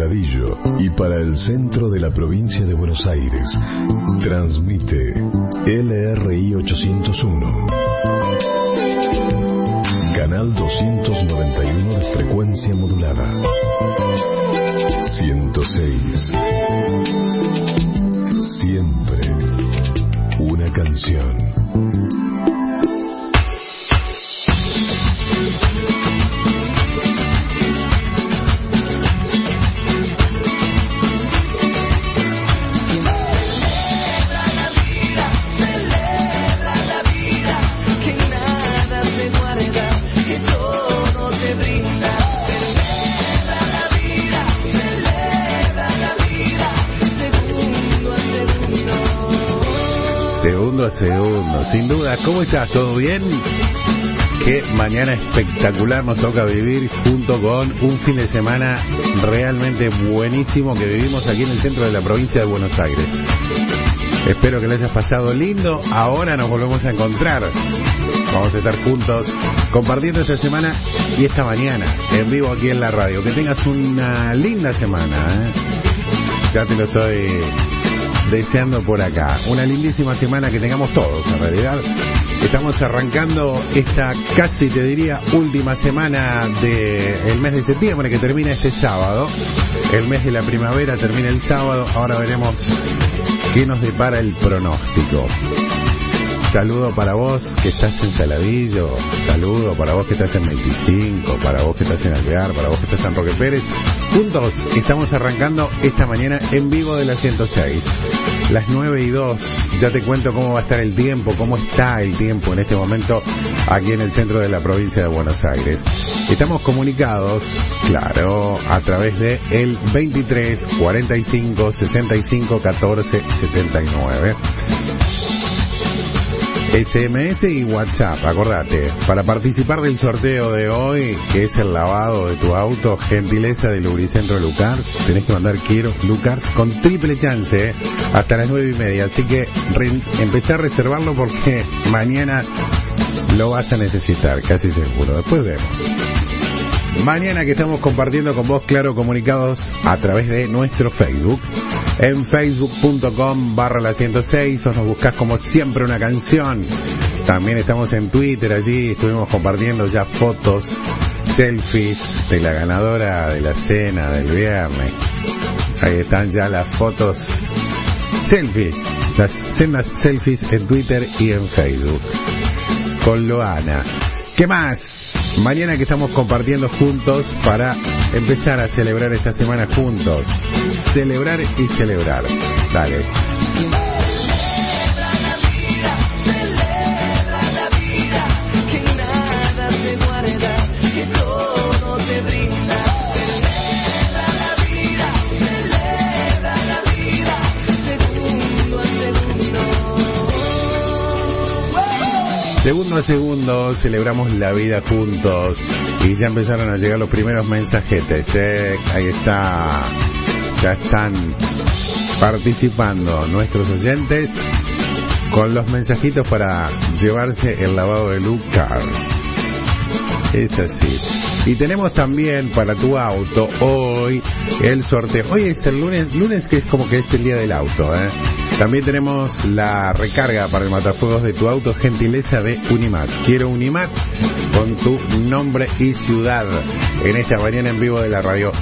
Saladillo y para el centro de la provincia de Buenos Aires, transmite LRI 801. Canal 291 de frecuencia modulada. 106. Siempre una canción. Segundo, sin duda. ¿Cómo estás? ¿Todo bien? Qué mañana espectacular nos toca vivir, junto con un fin de semana realmente buenísimo que vivimos aquí en el centro de la provincia de Buenos Aires. Espero que lo hayas pasado lindo. Ahora nos volvemos a encontrar. Vamos a estar juntos compartiendo esta semana y esta mañana en vivo aquí en la radio. Que tengas una linda semana, Ya te lo estoy deseando por acá. Una lindísima semana que tengamos todos, en realidad. Estamos arrancando esta casi, te diría, última semana del mes de septiembre, que termina este sábado. El mes de la primavera termina el sábado. Ahora veremos qué nos depara el pronóstico. Saludo para vos que estás en Saladillo, saludo para vos que estás en 25, para vos que estás en Alvear, para vos que estás en Roque Pérez. Juntos estamos arrancando esta mañana en vivo de la 106. Las 9:02, ya te cuento cómo va a estar el tiempo, cómo está el tiempo en este momento aquí en el centro de la provincia de Buenos Aires. Estamos comunicados, claro, a través de el 23 45 65 14 79. SMS y WhatsApp, acordate, para participar del sorteo de hoy, que es el lavado de tu auto, gentileza de Lubricentro Lucars, tenés que mandar quiero Lucars con triple chance, hasta las 9:30, así que empecé a reservarlo porque mañana lo vas a necesitar, casi seguro, después vemos. Mañana que estamos compartiendo con vos, claro, comunicados a través de nuestro Facebook. En facebook.com/la106, o nos buscás como siempre una canción. También estamos en Twitter, allí estuvimos compartiendo ya fotos, selfies de la ganadora de la cena del viernes. Ahí están ya las fotos, selfies, las cenas selfies en Twitter y en Facebook. Con Loana. ¿Qué más? Mañana que estamos compartiendo juntos para empezar a celebrar esta semana juntos. Celebrar y celebrar. Dale. Segundo a segundo celebramos la vida juntos y ya empezaron a llegar los primeros mensajetes, Ahí está, ya están participando nuestros oyentes con los mensajitos para llevarse el lavado de Lucars. Es así. Y tenemos también para tu auto hoy el sorteo. Hoy es el lunes que es como que es el día del auto, También tenemos la recarga para el matafuegos de tu auto, gentileza de Unimat. Quiero Unimat con tu nombre y ciudad en esta mañana en vivo de la radio.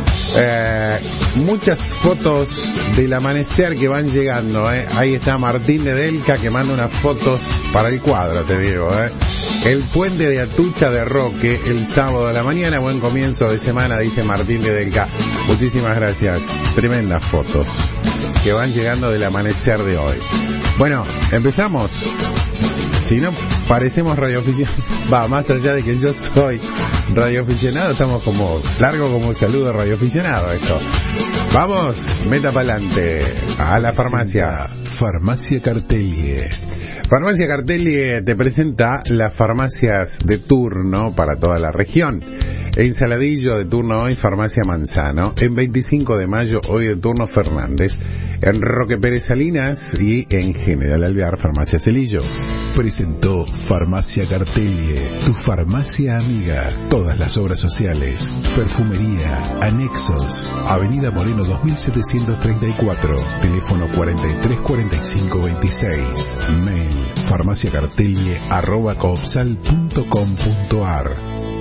Muchas fotos del amanecer que van llegando, Ahí está Martín de Delca que manda unas fotos para el cuadro, te digo, El puente de Atucha de Roque el sábado a la mañana, buen comienzo de semana, dice Martín de Delca. Muchísimas gracias, tremendas fotos que van llegando del amanecer de hoy. Bueno, empezamos. Si no parecemos radioaficionados, más allá de que yo soy radioaficionado, estamos como largo como saludo radioaficionado esto. Vamos, meta para adelante a la farmacia. Farmacia Cartelie. Farmacia Cartelie te presenta las farmacias de turno para toda la región. En Saladillo de turno hoy Farmacia Manzano. En 25 de mayo hoy de turno Fernández. En Roque Pérez Salinas y en General Alvear Farmacia Celillo. Presentó Farmacia Cartelie, tu farmacia amiga. Todas las obras sociales, perfumería, anexos. Avenida Moreno 2734, teléfono 434526. Mail farmaciacartelie@coopsal.com.ar.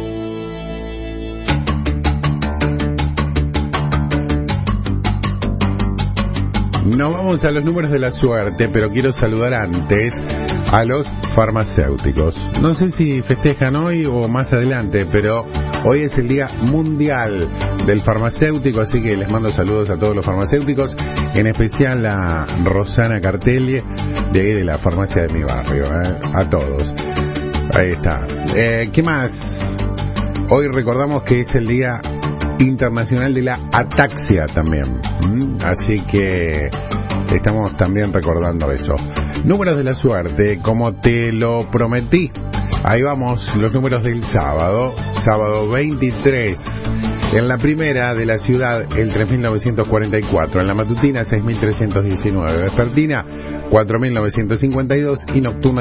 No vamos a los números de la suerte, pero quiero saludar antes a los farmacéuticos. No sé si festejan hoy o más adelante, pero hoy es el Día Mundial del Farmacéutico, así que les mando saludos a todos los farmacéuticos, en especial a Rosana Cartelie, de ahí de la farmacia de mi barrio, a todos. Ahí está. ¿Qué más? Hoy recordamos que es el Día Internacional de la Ataxia también. Así que estamos también recordando eso. Números de la suerte, como te lo prometí. Ahí vamos, los números del sábado. Sábado 23. En la primera de la ciudad, el 3944. En la matutina, 6319. Vespertina, 4952. Y nocturna,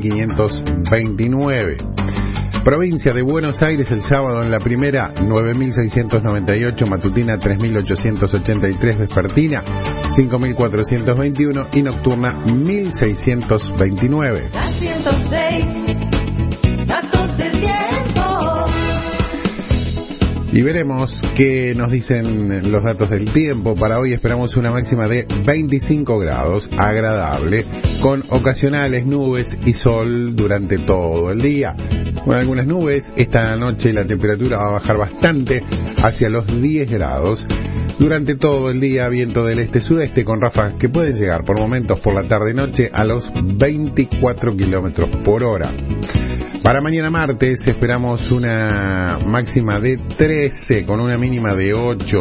5529. Provincia de Buenos Aires, el sábado en la primera, 9698, matutina 3883, vespertina 5421 y nocturna 1629. Y veremos qué nos dicen los datos del tiempo. Para hoy esperamos una máxima de 25 grados, agradable, con ocasionales nubes y sol durante todo el día. Con algunas nubes, esta noche la temperatura va a bajar bastante, hacia los 10 grados. Durante todo el día, viento del este-sudeste con ráfagas que pueden llegar por momentos por la tarde-noche a los 24 kilómetros por hora. Para mañana martes esperamos una máxima de 13 con una mínima de 8,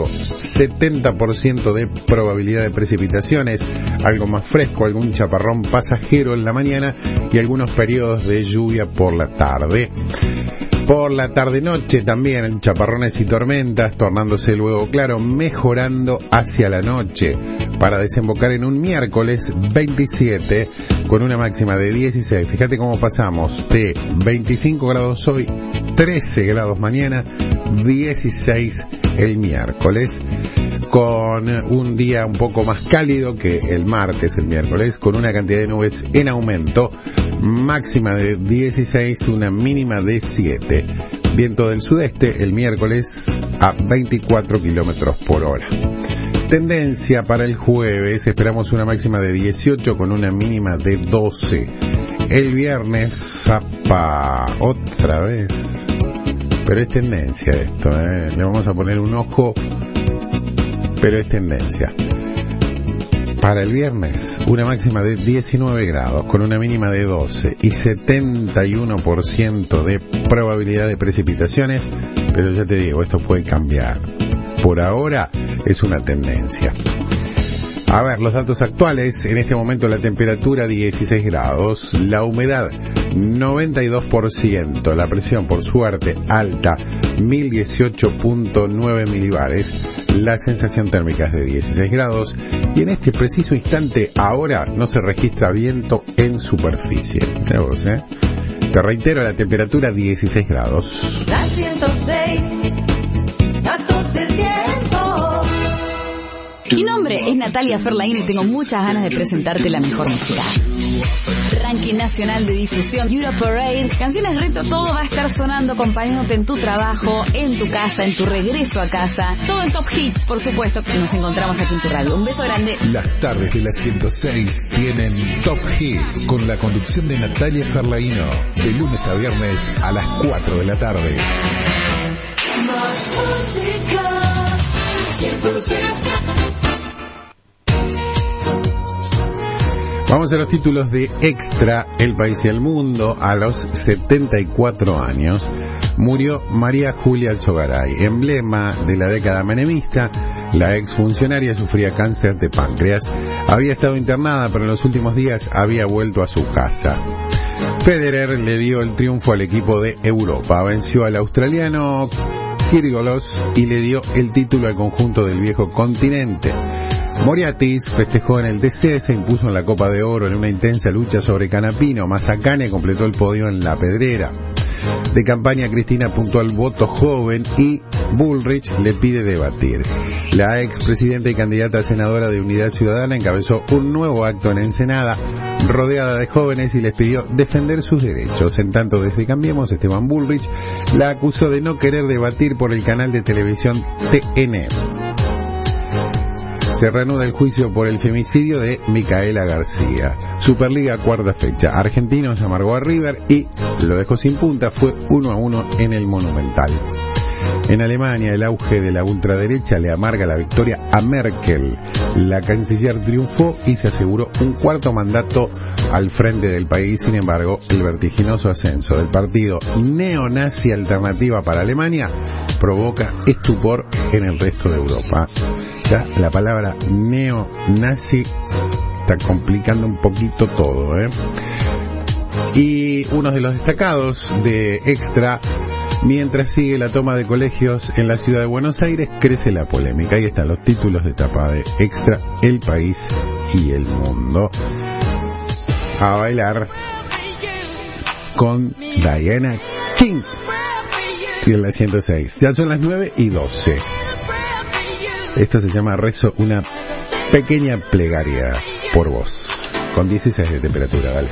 70% de probabilidad de precipitaciones, algo más fresco, algún chaparrón pasajero en la mañana y algunos periodos de lluvia por la tarde. Por la tarde-noche también chaparrones y tormentas, tornándose luego claro, mejorando hacia la noche, para desembocar en un miércoles 27 con una máxima de 16. Fíjate cómo pasamos de 25 grados hoy, 13 grados mañana, 16 el miércoles, con un día un poco más cálido que el martes, el miércoles, con una cantidad de nubes en aumento, máxima de 16, una mínima de 7. Viento del sudeste el miércoles a 24 kilómetros por hora. Tendencia para el jueves, esperamos una máxima de 18 con una mínima de 12. El viernes, otra vez. Pero es tendencia esto, le vamos a poner un ojo, pero es tendencia. Para el viernes, una máxima de 19 grados, con una mínima de 12 y 71% de probabilidad de precipitaciones, pero ya te digo, esto puede cambiar. Por ahora es una tendencia. A ver, los datos actuales, en este momento la temperatura 16 grados, la humedad 92%, la presión por suerte alta 1018.9 milibares, la sensación térmica es de 16 grados y en este preciso instante ahora no se registra viento en superficie. Mira vos, Te reitero, la temperatura 16 grados. La 106, datos del tiempo. Mi nombre es Natalia Ferlaín y tengo muchas ganas de presentarte la mejor música. Ranking nacional de difusión, Europe Parade, canciones reto, todo va a estar sonando acompañándote en tu trabajo, en tu casa, en tu regreso a casa, todo en Top Hits, por supuesto, que nos encontramos aquí en tu radio. Un beso grande. Las tardes de la 106 tienen Top Hits con la conducción de Natalia Ferlaino, de lunes a viernes a las 4 de la tarde. Más música, 106. Vamos a los títulos de Extra, El País y el Mundo. A los 74 años murió María Julia Alzogaray, emblema de la década menemista. La exfuncionaria sufría cáncer de páncreas. Había estado internada, pero en los últimos días había vuelto a su casa. Federer le dio el triunfo al equipo de Europa. Venció al australiano Kyrgios y le dio el título al conjunto del viejo continente. Moriatis festejó en el TC, se impuso en la Copa de Oro en una intensa lucha sobre Canapino. Mazzacane completó el podio en La Pedrera. De campaña, Cristina apuntó al voto joven y Bullrich le pide debatir. La expresidenta y candidata a senadora de Unidad Ciudadana encabezó un nuevo acto en Ensenada, rodeada de jóvenes, y les pidió defender sus derechos. En tanto, desde Cambiemos, Esteban Bullrich la acusó de no querer debatir por el canal de televisión TN. Se reanuda el juicio por el femicidio de Micaela García. Superliga, cuarta fecha. Argentinos amargó a River y lo dejó sin punta. Fue 1-1 en el Monumental. En Alemania, el auge de la ultraderecha le amarga la victoria a Merkel. La canciller triunfó y se aseguró un cuarto mandato al frente del país. Sin embargo, el vertiginoso ascenso del partido neonazi Alternativa para Alemania provoca estupor en el resto de Europa. Ya la palabra neonazi está complicando un poquito todo, Y uno de los destacados de Extra: mientras sigue la toma de colegios en la ciudad de Buenos Aires, crece la polémica. Ahí están los títulos de tapa de Extra, El País y El Mundo. A bailar con Diana King y en la 106. Ya son las 9:12. Esto se llama Rezo una pequeña plegaria por vos. Con 16 de temperatura, dale.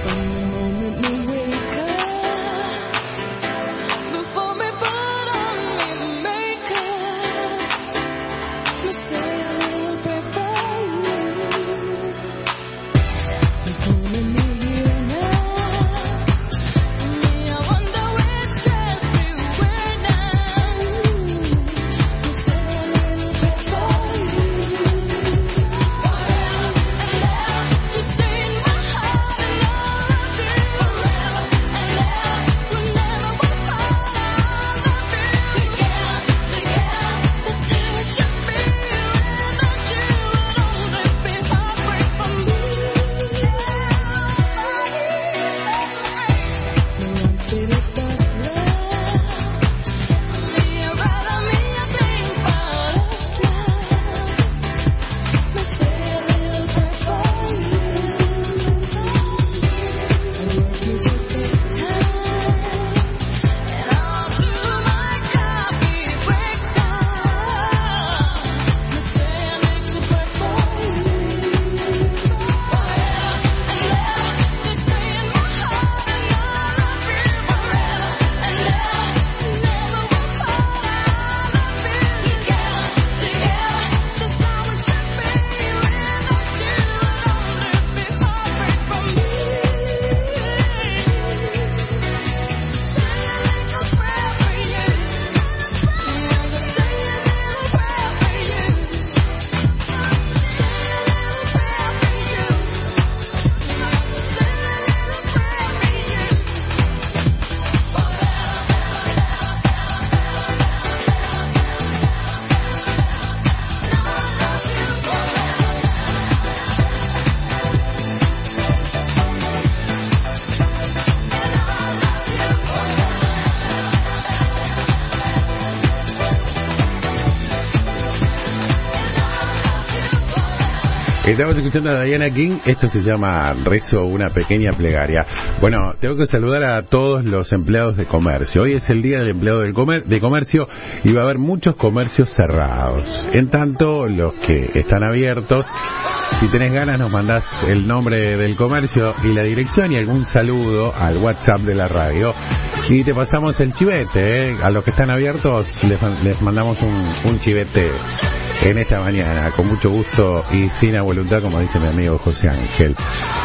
Estamos escuchando a Diana King. Esto se llama Rezo una pequeña plegaria. Bueno, tengo que saludar a todos los empleados de comercio. Hoy es el día del empleado de comercio y va a haber muchos comercios cerrados. En tanto, los que están abiertos, si tenés ganas, nos mandás el nombre del comercio y la dirección y algún saludo al WhatsApp de la radio. Y te pasamos el chivete, A los que están abiertos les mandamos un chivete en esta mañana, con mucho gusto y fina voluntad, como dice mi amigo José Ángel.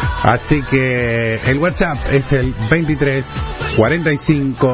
Así que el WhatsApp es el 23 45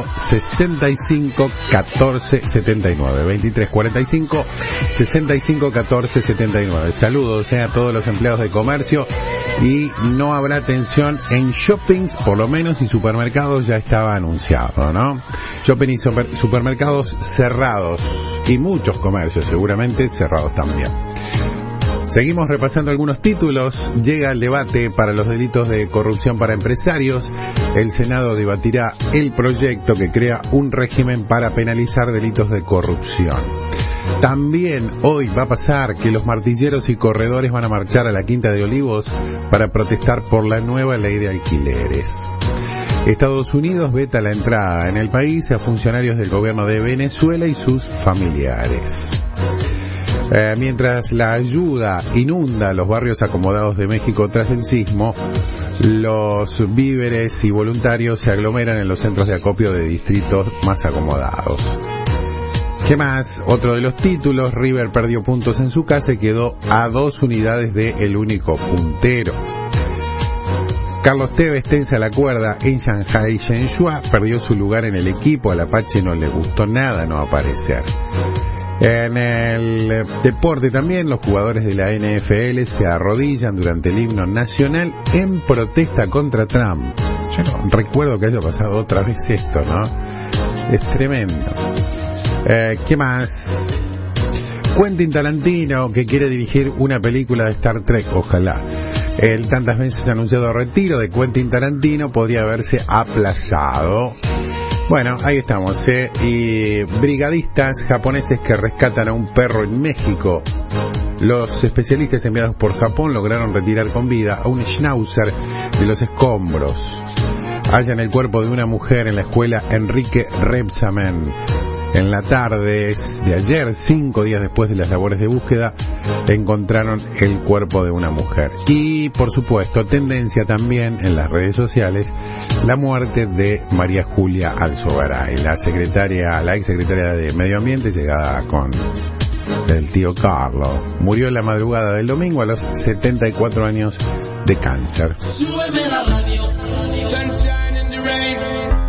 65 14 79. 23 45 65 14 79. Saludos a todos los empleados de comercio, y no habrá atención en shoppings, por lo menos, y supermercados ya estaba anunciado, ¿no? Shopping y supermercados cerrados, y muchos comercios seguramente cerrados también. Seguimos repasando algunos títulos. Llega el debate para los delitos de corrupción para empresarios. El Senado debatirá el proyecto que crea un régimen para penalizar delitos de corrupción. También hoy va a pasar que los martilleros y corredores van a marchar a la Quinta de Olivos para protestar por la nueva ley de alquileres. Estados Unidos veta la entrada en el país a funcionarios del gobierno de Venezuela y sus familiares. Mientras la ayuda inunda los barrios acomodados de México tras el sismo, los víveres y voluntarios se aglomeran en los centros de acopio de distritos más acomodados. ¿Qué más? Otro de los títulos, River perdió puntos en su casa y quedó a 2 unidades de el único puntero. Carlos Tevez tensa la cuerda en Shanghai Shenhua, perdió su lugar en el equipo, al Apache no le gustó nada no aparecer. En el deporte también, los jugadores de la NFL se arrodillan durante el himno nacional en protesta contra Trump. Yo no recuerdo que haya pasado otra vez esto, ¿no? Es tremendo. ¿Qué más? Quentin Tarantino, que quiere dirigir una película de Star Trek, ojalá. El tantas veces anunciado retiro de Quentin Tarantino podría haberse aplazado. Bueno, ahí estamos, y brigadistas japoneses que rescatan a un perro en México. Los especialistas enviados por Japón lograron retirar con vida a un schnauzer de los escombros. Hallan el cuerpo de una mujer en la escuela Enrique Rebsamen. En la tarde de ayer, 5 días después de las labores de búsqueda, encontraron el cuerpo de una mujer. Y, por supuesto, tendencia también en las redes sociales, la muerte de María Julia Alzogaray, la ex secretaria de Medio Ambiente, llegada con el tío Carlos. Murió en la madrugada del domingo a los 74 años de cáncer. Súbeme la radio, sunshine in the rain,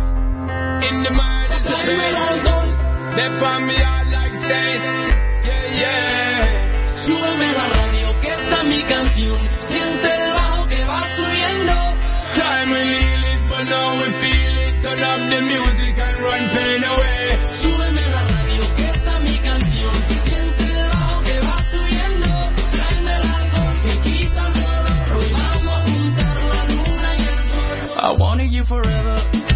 in the mind is a pain. They find me out like stain, yeah, yeah. Súbeme la radio, que esta es mi canción. Siente el bajo que va subiendo. Time we need it, but now we feel it. Turn up the music and run pain away. Súbeme la radio, que esta es mi canción. Siente el bajo que va subiendo. Tráeme el alcohol que quita el dolor. Hoy vamos a juntar la luna y el sol. I wanted you forever.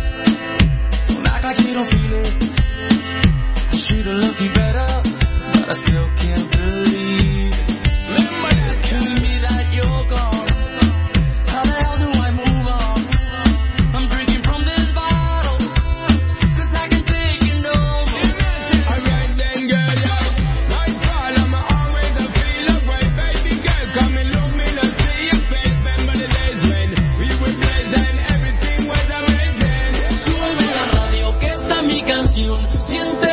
Don't act like you don't feel it. Should've loved you better, but I still can't believe it. Remember this, telling me that you're gone. How the hell do I move on? I'm drinking from this bottle, 'cause I can take it no more. Alright then, girl, yeah. Like fall, I'm always a feel of way, baby girl. Come and look me, not see your face. Remember the days when we were blazing, everything was amazing. Súbeme la radio, que esta es mi canción. Siente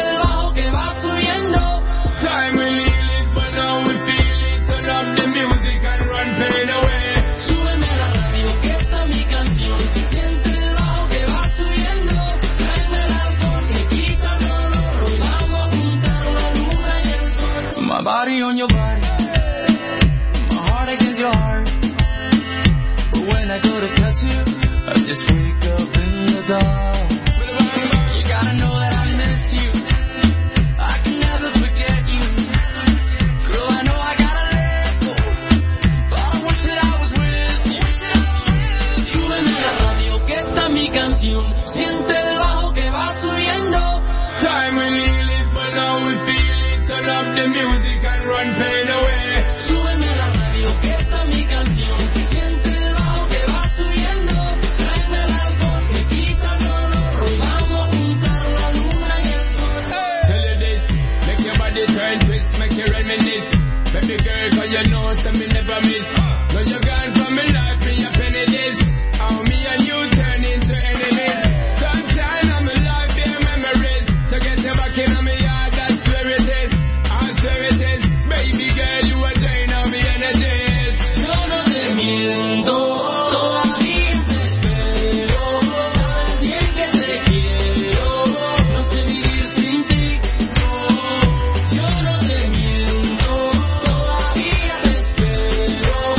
time we need it, but now we feel it. Turn up the music and run pain away. Súbeme la radio, que esta es mi canción. Siente el bajo que va subiendo. Tráeme el alcohol que quita el dolor. Hoy vamos a juntar la luna y el sol. My body on your body, my heart against your heart. But when I go to touch you, I just wake up in the dark. You gotta know that I miss you. I can never forget you. Girl, I know I gotta let go, but I wish that I was with you. Súbeme la radio, que esta es mi canción. Siente el bajo que va subiendo. Time we need it, but now we feel it. Turn up the music and run pain away. Súbeme la radio, que esta es mi canción. Siente el bajo que va subiendo. Tráeme el alcohol que quita el dolor. Hoy vamos a juntar la luna y el sol. Tell you this, make your body turn twist, make you reminisce. Baby girl, 'cause you know some me never miss. Now you're gone from my life, me a penny this. How me and you turn into enemies. Sunshine on my life, yeah, memories. To get you back in my yard, that's where it is. I swear it is. Baby girl, you are drain on me energies. Yo no te miento, todavía te espero. Sabes bien que te quiero. No sé vivir sin ti. Yo no te miento, todavía te espero.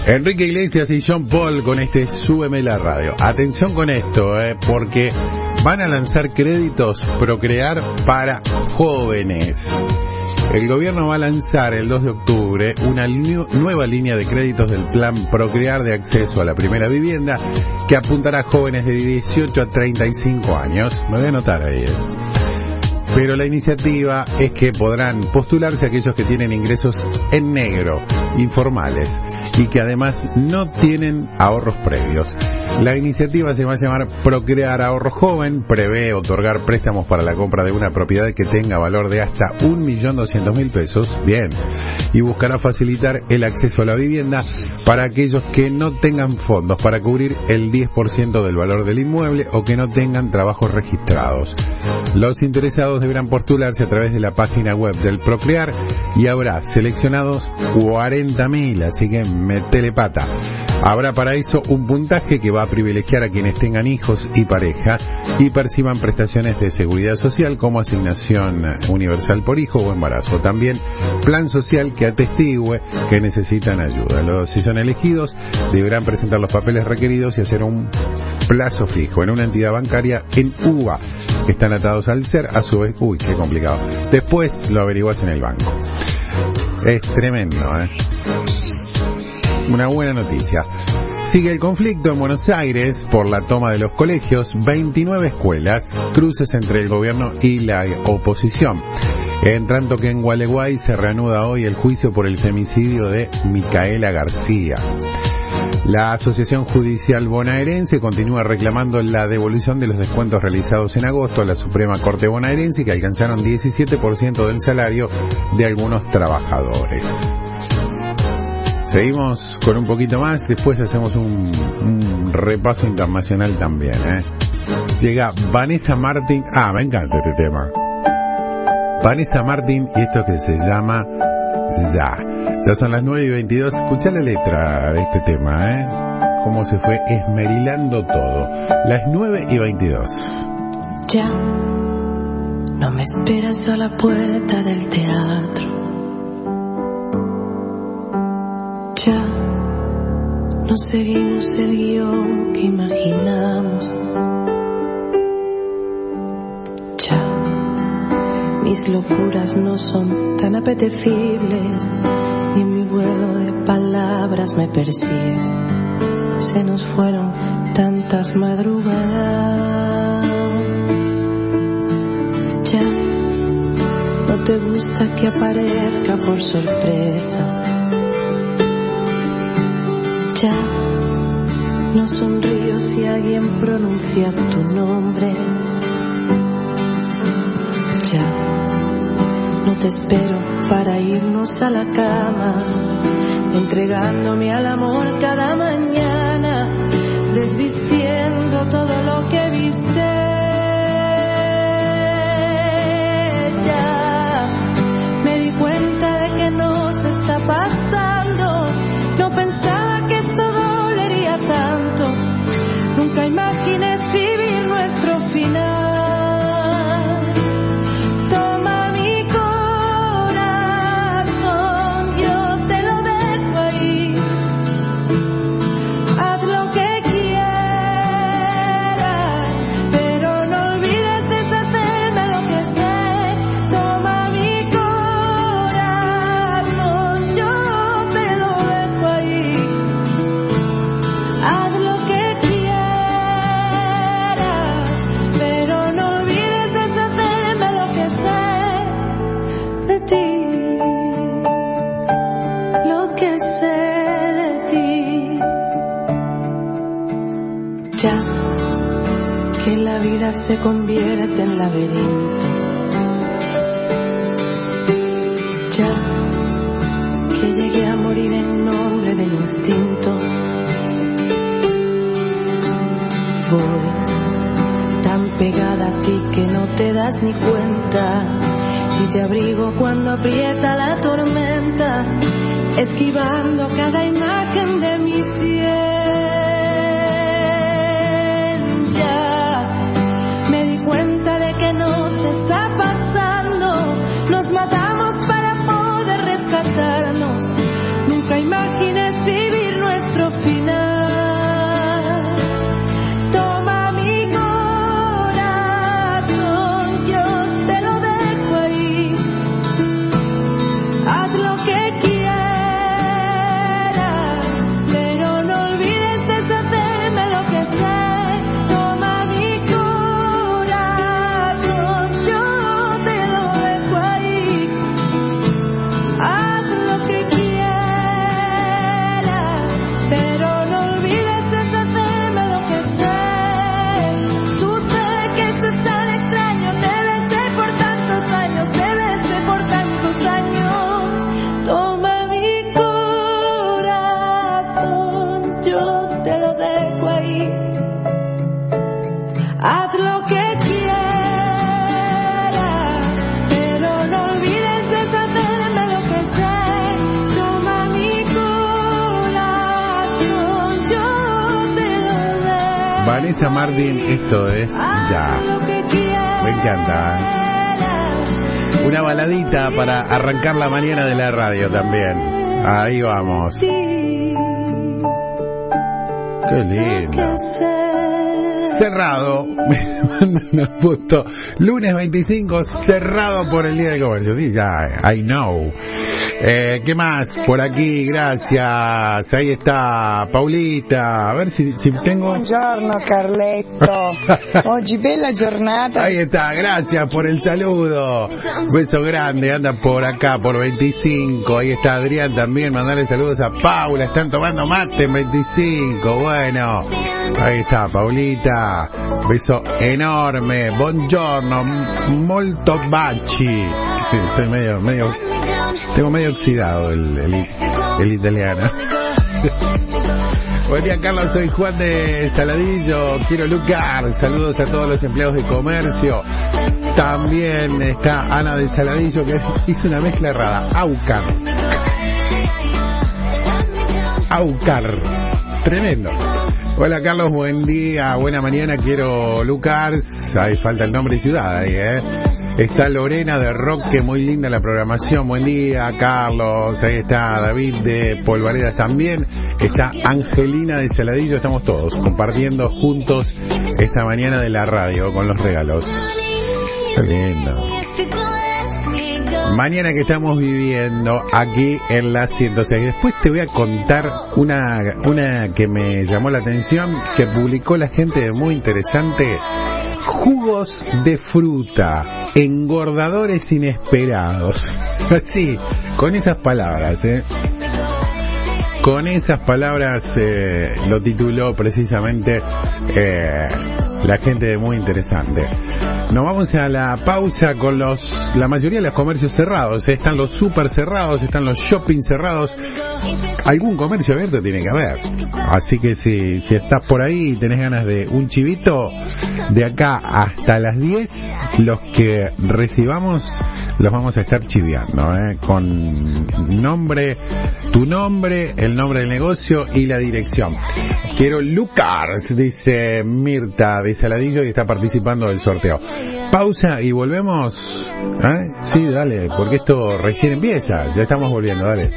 Enrique Iglesias y John Paul con este Súbeme la Radio. Atención con esto, porque van a lanzar créditos Procrear para jóvenes. El gobierno va a lanzar el 2 de octubre una nueva línea de créditos del plan Procrear de acceso a la primera vivienda que apuntará a jóvenes de 18 a 35 años. Me voy a anotar ahí. Pero la iniciativa es que podrán postularse aquellos que tienen ingresos en negro, informales, y que además no tienen ahorros previos. La iniciativa se va a llamar Procrear Ahorro Joven, prevé otorgar préstamos para la compra de una propiedad que tenga valor de hasta 1.200.000 pesos, bien, y buscará facilitar el acceso a la vivienda para aquellos que no tengan fondos para cubrir el 10% del valor del inmueble o que no tengan trabajos registrados. Los interesados deberán postularse a través de la página web del Procrear y habrá seleccionados 40.000, así que metele pata. Habrá para eso un puntaje que va a privilegiar a quienes tengan hijos y pareja y perciban prestaciones de seguridad social como asignación universal por hijo o embarazo. También plan social que atestigue que necesitan ayuda. Si son elegidos, deberán presentar los papeles requeridos y hacer un plazo fijo en una entidad bancaria en UBA, que están atados al SER, a su vez. Uy, qué complicado. Después lo averiguas en el banco. Es tremendo, Una buena noticia. Sigue el conflicto en Buenos Aires por la toma de los colegios, 29 escuelas, cruces entre el gobierno y la oposición. En tanto que en Gualeguay se reanuda hoy el juicio por el femicidio de Micaela García. La Asociación Judicial Bonaerense continúa reclamando la devolución de los descuentos realizados en agosto a la Suprema Corte Bonaerense, que alcanzaron 17% del salario de algunos trabajadores. Seguimos con un poquito más, después hacemos un repaso internacional también, Llega Vanessa Martín. Me encanta este tema. Vanessa Martín y esto que se llama Ya son las 9:22. Escuchá la letra de este tema, cómo se fue esmerilando todo. Las 9:22. Ya no me esperas a la puerta del teatro. Ya no seguimos el guión que imaginamos. Ya mis locuras no son tan apetecibles, ni en mi vuelo de palabras me persigues. Se nos fueron tantas madrugadas. Ya no te gusta que aparezca por sorpresa. Ya no sonrío si alguien pronuncia tu nombre. Ya no te espero para irnos a la cama, entregándome al amor cada mañana, desvistiendo todo lo que viste. Ya me di cuenta de que nos está pasando. No pensaba que esto dolería tanto. Nunca imaginé escribir nuestro final. Ya que la vida se convierte en laberinto. Ya que llegué a morir en nombre del instinto. Voy tan pegada a ti que no te das ni cuenta, y te abrigo cuando aprieta la tormenta, esquivando cada imagen de mi cielo. Está pasando, nos matamos para poder rescatarnos. Nunca imaginé escribir nuestra Vanessa Martín, esto es ya. Me encanta. Una baladita para arrancar la mañana de la radio también. Ahí vamos. Qué lindo. Cerrado. Me mandan una foto. Lunes 25, cerrado por el Día del Comercio. Sí, ya, I know. ¿Qué más? Por aquí, gracias. Ahí está Paulita. A ver si tengo... Buongiorno Carletto. Oggi bella giornata. Ahí está, gracias por el saludo. Beso grande, anda por acá, por 25. Ahí está Adrián también, mandarle saludos a Paula. Están tomando mate en 25. Bueno, ahí está Paulita. Beso enorme. Buongiorno, molto baci. Estoy tengo medio oxidado el italiano. Buen día, Carlos, soy Juan de Saladillo, quiero lucrar. Saludos a todos los empleados de comercio. También está Ana de Saladillo, que hizo una mezcla errada. Aucar. Tremendo. Hola, Carlos, buen día, buena mañana, quiero lucrar. Ahí falta el nombre y ciudad ahí, Está Lorena de Roque, muy linda la programación. Buen día, Carlos. Ahí está David de Polvaredas también. Está Angelina de Saladillo. Estamos todos compartiendo juntos esta mañana de la radio con los regalos. Qué lindo. Mañana que estamos viviendo aquí en la 106. Después te voy a contar una que me llamó la atención, que publicó la gente, muy interesante. Jugos de fruta, engordadores inesperados. Sí, con esas palabras, Con esas palabras lo tituló precisamente la gente de Muy Interesante. Nos vamos a la pausa con la mayoría de los comercios cerrados. Están los super cerrados, están los shopping cerrados. Algún comercio abierto tiene que haber. Así que si estás por ahí y tenés ganas de un chivito, de acá hasta las 10, los que recibamos los vamos a estar chiviando, con tu nombre, el nombre del negocio y la dirección. Quiero lucars, dice Mirta de Saladillo, y está participando del sorteo. Pausa y volvemos. Sí, dale, porque esto recién empieza. Ya estamos volviendo, dale.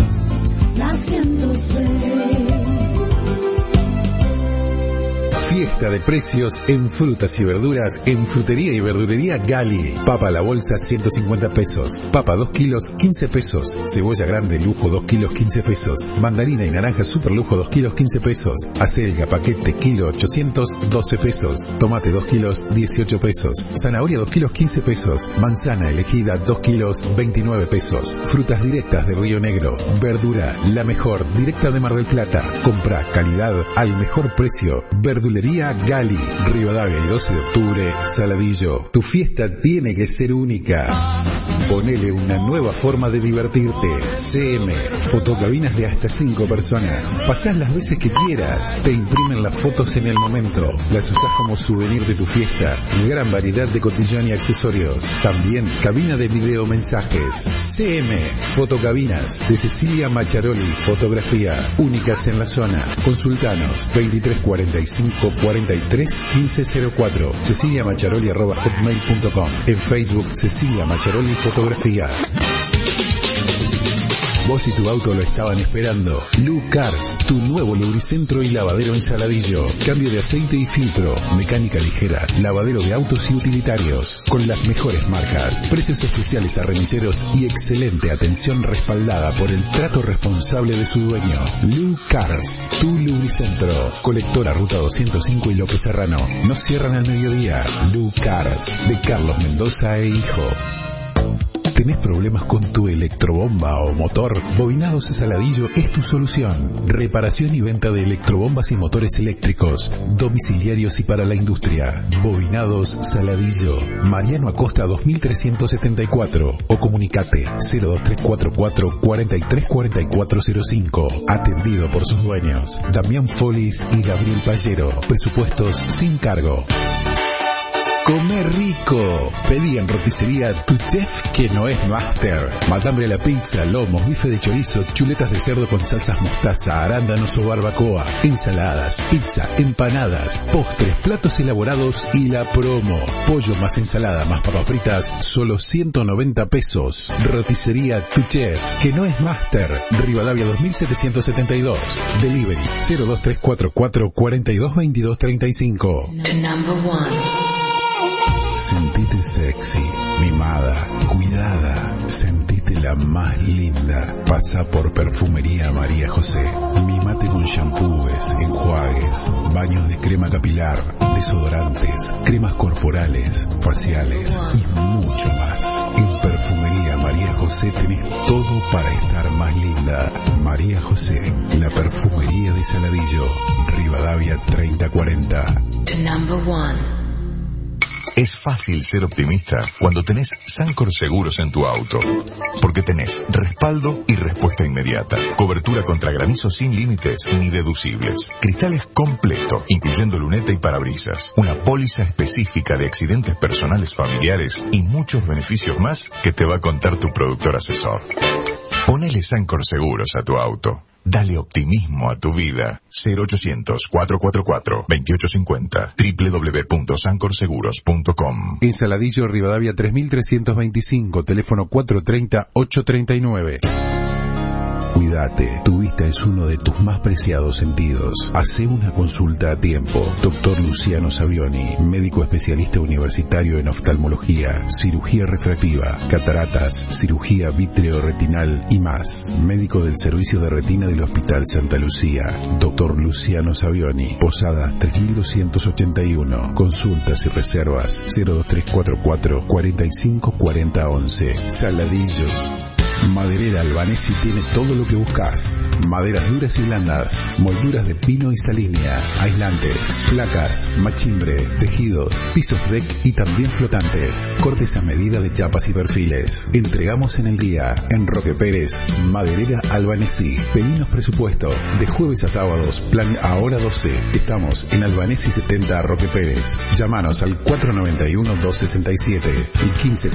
Fiesta de precios en frutas y verduras en Frutería y Verdulería Gali. Papa a la bolsa 150 pesos. Papa 2 kilos 15 pesos. Cebolla grande lujo 2 kilos 15 pesos. Mandarina y naranja super lujo 2 kilos 15 pesos. Acelga paquete kilo 812 pesos. Tomate 2 kilos 18 pesos. Zanahoria 2 kilos 15 pesos. Manzana elegida 2 kilos 29 pesos. Frutas directas de Río Negro. Verdura la mejor directa de Mar del Plata. Compra calidad al mejor precio. Verdulería Gali, Rivadavia y 12 de octubre, Saladillo. Tu fiesta tiene que ser única. Ponele una nueva forma de divertirte. CM, fotocabinas de hasta 5 personas. Pasás las veces que quieras. Te imprimen las fotos en el momento. Las usás como souvenir de tu fiesta. Gran variedad de cotillón y accesorios. También cabina de video mensajes. CM, fotocabinas de Cecilia Macharoli, fotografía. Únicas en la zona. Consultanos 2345 43 1504. ceciliamacharoli@hotmail.com. En Facebook Cecilia Macharoli Fotografía. Vos y tu auto lo estaban esperando. Lucars, tu nuevo lubricentro y lavadero en Saladillo. Cambio de aceite y filtro, mecánica ligera, lavadero de autos y utilitarios. Con las mejores marcas, precios especiales a remiseros y excelente atención respaldada por el trato responsable de su dueño. Lucars, tu lubricentro. Colectora Ruta 205 y López Serrano. No cierran al mediodía. Lucars, de Carlos Mendoza e Hijo. ¿Tenés problemas con tu electrobomba o motor? Bobinados Saladillo es tu solución. Reparación y venta de electrobombas y motores eléctricos, domiciliarios y para la industria. Bobinados Saladillo, Mariano Acosta 2374 o comunicate 02344 434405. Atendido por sus dueños, Damián Folis y Gabriel Pallero. Presupuestos sin cargo. Comer rico. Pedí en roticería Tu Chef, que no es máster. Matambre a la pizza, lomos, bife de chorizo, chuletas de cerdo con salsas mostaza, arándanos o barbacoa, ensaladas, pizza, empanadas, postres, platos elaborados y la promo. Pollo más ensalada más papas fritas, solo 190 pesos. Roticería Tu Chef, que no es máster. Rivadavia 2772. Delivery 02344 42 22 35. Sentite sexy, mimada, cuidada, sentite la más linda. Pasa por Perfumería María José. Mimate con shampoos, enjuagues, baños de crema capilar, desodorantes, cremas corporales, faciales y mucho más. En Perfumería María José tenés todo para estar más linda. María José, la perfumería de Saladillo, Rivadavia 3040. Es fácil ser optimista cuando tenés Sancor Seguros en tu auto. Porque tenés respaldo y respuesta inmediata. Cobertura contra granizo sin límites ni deducibles. Cristales completo, incluyendo luneta y parabrisas. Una póliza específica de accidentes personales familiares y muchos beneficios más que te va a contar tu productor asesor. Ponele Sancor Seguros a tu auto. Dale optimismo a tu vida. 0800-444-2850. www.sancorseguros.com. En Saladillo, Rivadavia 3325, teléfono 430-839. Cuídate, tu vista es uno de tus más preciados sentidos. Hacé una consulta a tiempo. Dr. Luciano Savioni, médico especialista universitario en oftalmología, cirugía refractiva, cataratas, cirugía vitreoretinal y más. Médico del servicio de retina del Hospital Santa Lucía. Dr. Luciano Savioni, Posadas 3281. Consultas y reservas 02344 45 40 11. Saladillo. Maderera Albanesi tiene todo lo que buscas. Maderas duras y blandas, molduras de pino y salinia, aislantes, placas, machimbre, tejidos, pisos deck y también flotantes. Cortes a medida de chapas y perfiles. Entregamos en el día. En Roque Pérez, Maderera Albanesi. Pedinos presupuesto. De jueves a sábados, plan ahora 12. Estamos en Albanesi 70 Roque Pérez. Llámanos al 491-267 y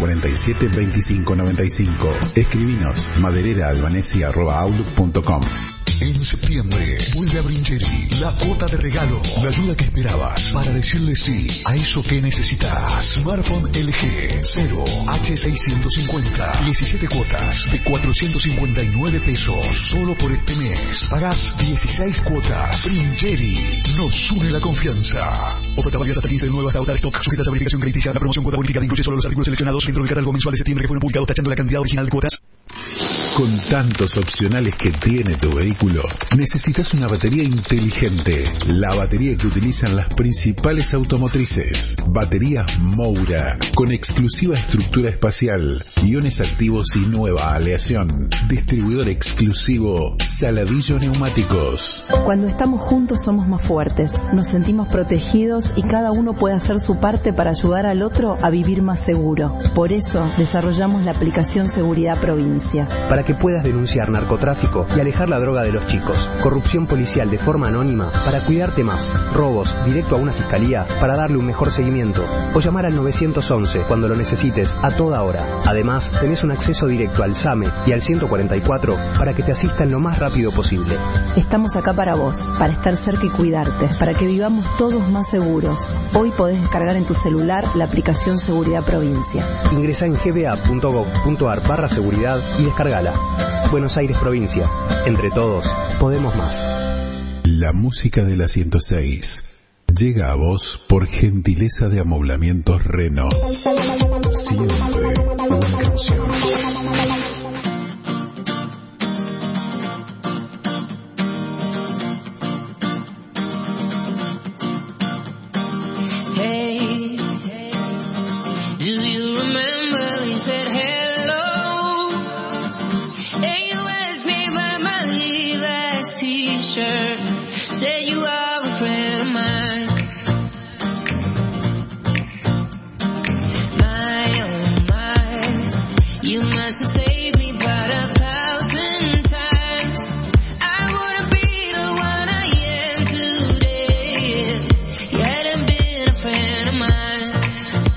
1547-2595. Escribinos madereraalbanesi@outlook.com. En septiembre vuelve a Brincheri la cuota de regalo, la ayuda que esperabas para decirle sí a eso que necesitas. Smartphone LG 0 H650, 17 cuotas de 459 pesos solo por este mes. Pagás 16 cuotas. Brincheri nos une la confianza. Oferta válida hasta 15 de nuevo hasta agotar stock, sujetas a verificación crediticia. La promoción cuota bonificada incluye solo los artículos seleccionados dentro del catálogo mensual de septiembre que fueron publicados tachando la cantidad original de cuotas. Con tantos opcionales que tiene tu vehículo, necesitas una batería inteligente. La batería que utilizan las principales automotrices. Batería Moura, con exclusiva estructura espacial, iones activos y nueva aleación. Distribuidor exclusivo Saladillo Neumáticos. Cuando estamos juntos somos más fuertes, nos sentimos protegidos y cada uno puede hacer su parte para ayudar al otro a vivir más seguro. Por eso desarrollamos la aplicación Seguridad Provincia. Para que puedas denunciar narcotráfico y alejar la droga de los chicos, corrupción policial de forma anónima para cuidarte más, robos directo a una fiscalía para darle un mejor seguimiento, o llamar al 911 cuando lo necesites a toda hora. Además, tenés un acceso directo al SAME y al 144 para que te asistan lo más rápido posible. Estamos acá para vos, para estar cerca y cuidarte, para que vivamos todos más seguros. Hoy podés descargar en tu celular la aplicación Seguridad Provincia. Ingresa en gba.gov.ar/seguridad y descargala. Buenos Aires Provincia. Entre todos, podemos más. La música de la 106 llega a vos por gentileza de Amoblamientos Reno. Siempre una canción. Hey, do you remember we said hello? And you asked me about my Levi's t-shirt. Said you are a friend of mine. My, oh my, you must have saved me about 1,000 times. I wouldn't be the one I am today if you hadn't been a friend of mine.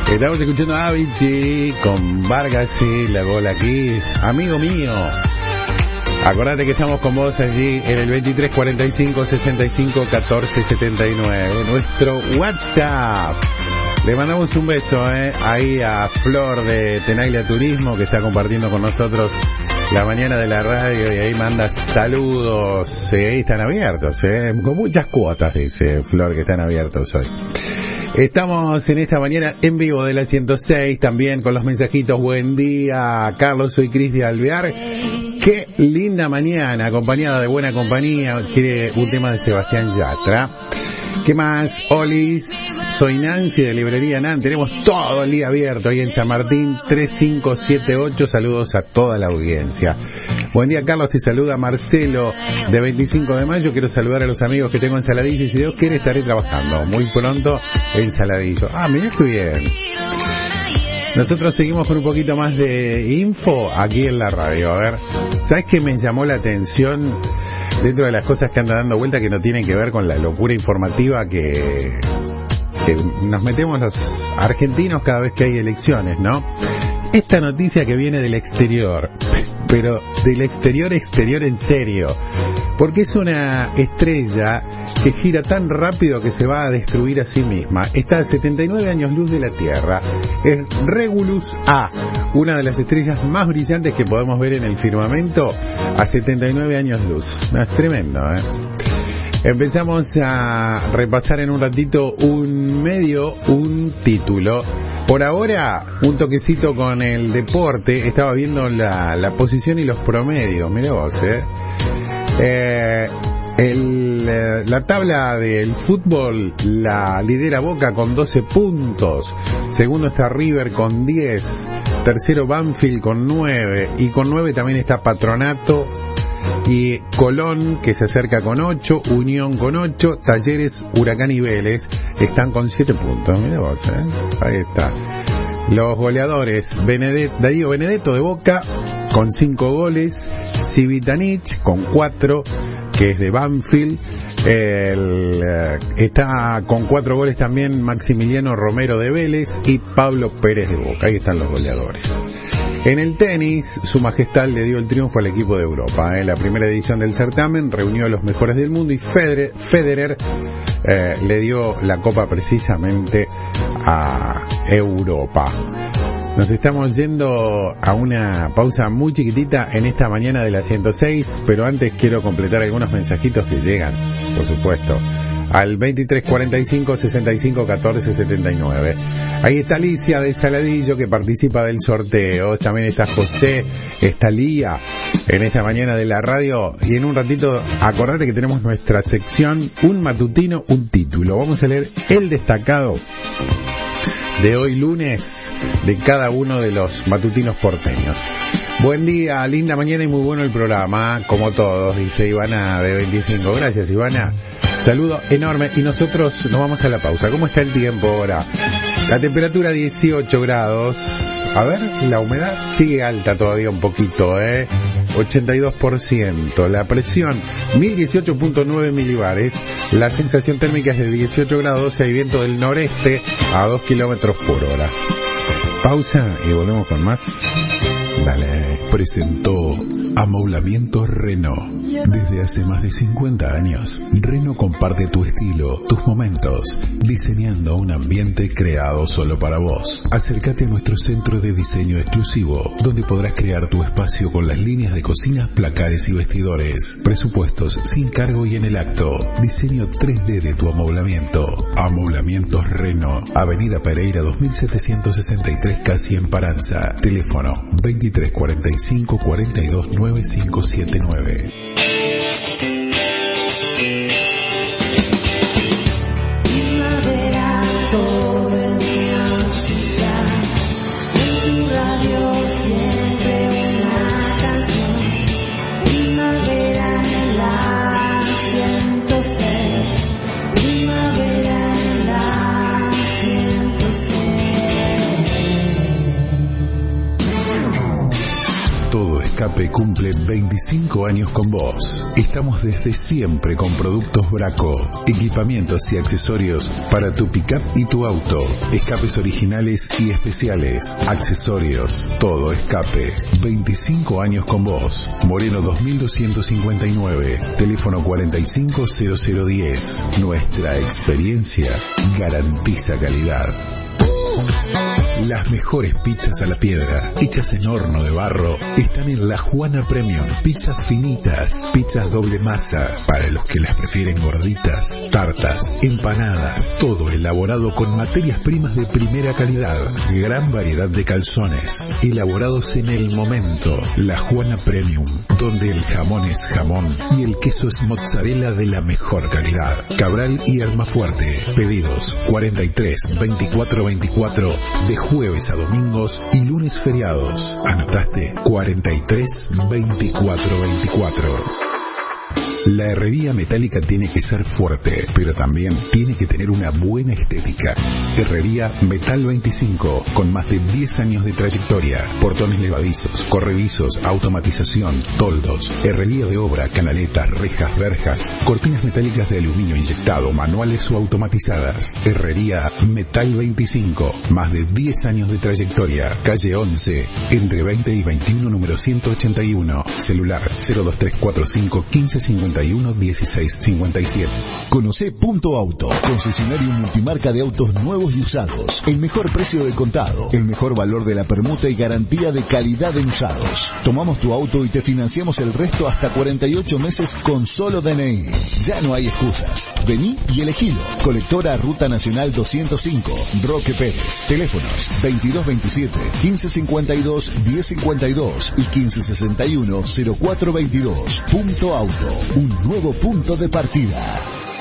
Estamos escuchando a Avicii con Vargas y la Gola aquí. Amigo mío, acordate que estamos con vos allí en el 23 45 65 14 79, nuestro WhatsApp. Le mandamos un beso ahí a Flor de Tenaglia Turismo, que está compartiendo con nosotros la mañana de la radio, y ahí manda saludos. Ahí están abiertos, con muchas cuotas, dice Flor, que están abiertos hoy. Estamos en esta mañana en vivo de la 106, también con los mensajitos. Buen día, Carlos, soy Cris de Alvear. Qué linda mañana, acompañada de buena compañía. Quiere un tema de Sebastián Yatra. ¿Qué más? Olis, soy Nancy de Librería Nan. Tenemos todo el día abierto ahí en San Martín 3578. Saludos a toda la audiencia. Buen día, Carlos, te saluda Marcelo de 25 de mayo. Quiero saludar a los amigos que tengo en Saladillo y si Dios quiere estaré trabajando muy pronto en Saladillo. Mirá qué bien. Nosotros seguimos con un poquito más de info aquí en la radio. A ver, ¿sabes qué me llamó la atención? Dentro de las cosas que andan dando vuelta, que no tienen que ver con la locura informativa que nos metemos los argentinos cada vez que hay elecciones, ¿no? Esta noticia que viene del exterior, pero del exterior en serio, porque es una estrella que gira tan rápido que se va a destruir a sí misma. Está a 79 años luz de la Tierra. Es Regulus A, una de las estrellas más brillantes que podemos ver en el firmamento, a 79 años luz. Es tremendo, Empezamos a repasar en un ratito un título. Por ahora, un toquecito con el deporte. Estaba viendo la posición y los promedios. Mirá vos, la tabla del fútbol la lidera Boca con 12 puntos. Segundo está River con 10. Tercero Banfield con 9. Y con 9 también está Patronato y Colón, que se acerca con 8, Unión con 8, Talleres, Huracán y Vélez están con 7 puntos. Mirá vos, ahí está. Los goleadores, Darío Benedetto de Boca con 5 goles, Civitanich con 4, que es de Banfield. Está con 4 goles también Maximiliano Romero de Vélez y Pablo Pérez de Boca. Ahí están los goleadores. En el tenis, Su Majestad le dio el triunfo al equipo de Europa. La primera edición del certamen reunió a los mejores del mundo y Federer le dio la copa precisamente a Europa. Nos estamos yendo a una pausa muy chiquitita en esta mañana de la 106, pero antes quiero completar algunos mensajitos que llegan, por supuesto, al 23 45 65 14 79. Ahí está Alicia de Saladillo, que participa del sorteo. También está José, está Lía en esta mañana de la radio. Y en un ratito, acordate que tenemos nuestra sección Un Matutino, un Título. Vamos a leer el destacado de hoy lunes de cada uno de los matutinos porteños. Buen día, linda mañana y muy bueno el programa, como todos, dice Ivana de 25. Gracias, Ivana. Saludo enorme y nosotros nos vamos a la pausa. ¿Cómo está el tiempo ahora? La temperatura 18 grados. A ver, la humedad sigue alta todavía un poquito, 82%. La presión 1018.9 milibares. La sensación térmica es de 18 grados y hay viento del noreste a 2 kilómetros por hora. Pausa y volvemos con más. Dale. Presentó Amoblamientos Renault. Desde hace más de 50 años, Renault comparte tu estilo, tus momentos, diseñando un ambiente creado solo para vos. Acércate a nuestro centro de diseño exclusivo, donde podrás crear tu espacio con las líneas de cocina, placares y vestidores. Presupuestos sin cargo y en el acto. Diseño 3D de tu amoblamiento. Amoblamientos Renault. Avenida Pereira 2763, casi en Paranza. Teléfono 23 45 42 9579. Escape cumple 25 años con vos. Estamos desde siempre con productos Braco, equipamientos y accesorios para tu pick-up y tu auto. Escapes originales y especiales, accesorios, todo Escape. 25 años con vos. Moreno 2259, teléfono 450010. Nuestra experiencia garantiza calidad. Las mejores pizzas a la piedra, hechas en horno de barro, están en La Juana Premium. Pizzas finitas, pizzas doble masa, para los que las prefieren gorditas, tartas, empanadas, todo elaborado con materias primas de primera calidad. Gran variedad de calzones, elaborados en el momento. La Juana Premium, donde el jamón es jamón y el queso es mozzarella de la mejor calidad. Cabral y Almafuerte. Pedidos 43 24 24 de jueves a domingos y lunes feriados. ¿Anotaste? 43 24 24. La herrería metálica tiene que ser fuerte, pero también tiene que tener una buena estética. Herrería Metal 25, con más de 10 años de trayectoria. Portones levadizos, corredizos, automatización, toldos, herrería de obra, canaletas, rejas, verjas, cortinas metálicas de aluminio inyectado, manuales o automatizadas. Herrería Metal 25, más de 10 años de trayectoria. Calle 11, entre 20 y 21, número 181. Celular 02345 1551 1657. Conocé Punto Auto, concesionario multimarca de autos nuevos y usados. El mejor precio del contado, el mejor valor de la permuta y garantía de calidad en usados. Tomamos tu auto y te financiamos el resto hasta 48 meses con solo DNI. Ya no hay excusas. Vení y elegilo. Colectora Ruta Nacional 205, Roque Pérez. Teléfonos 2227 1552 1052 y 1561 0422. Punto Auto, un nuevo punto de partida.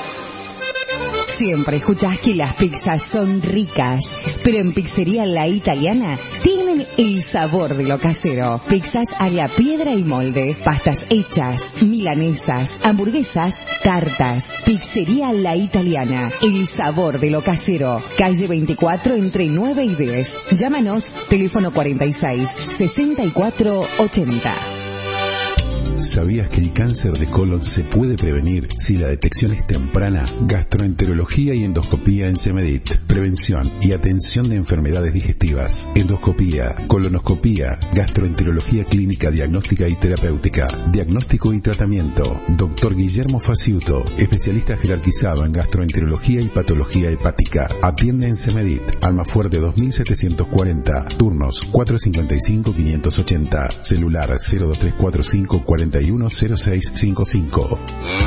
Siempre escuchás que las pizzas son ricas, pero en Pizzería La Italiana tienen el sabor de lo casero. Pizzas a la piedra y molde, pastas hechas, milanesas, hamburguesas, tartas. Pizzería La Italiana, el sabor de lo casero. Calle 24 entre 9 y 10. Llámanos, teléfono 46 64 80. ¿Sabías que el cáncer de colon se puede prevenir si la detección es temprana? Gastroenterología y endoscopía en Semedit. Prevención y atención de enfermedades digestivas. Endoscopía, colonoscopía, gastroenterología clínica, diagnóstica y terapéutica. Diagnóstico y tratamiento. Dr. Guillermo Faciuto, especialista jerarquizado en gastroenterología y patología hepática. Atiende en Semedit. Almafuerte 2740. Turnos 455-580. Celular 02345 410655.